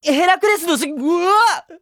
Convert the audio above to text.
ヘラクレスのうわ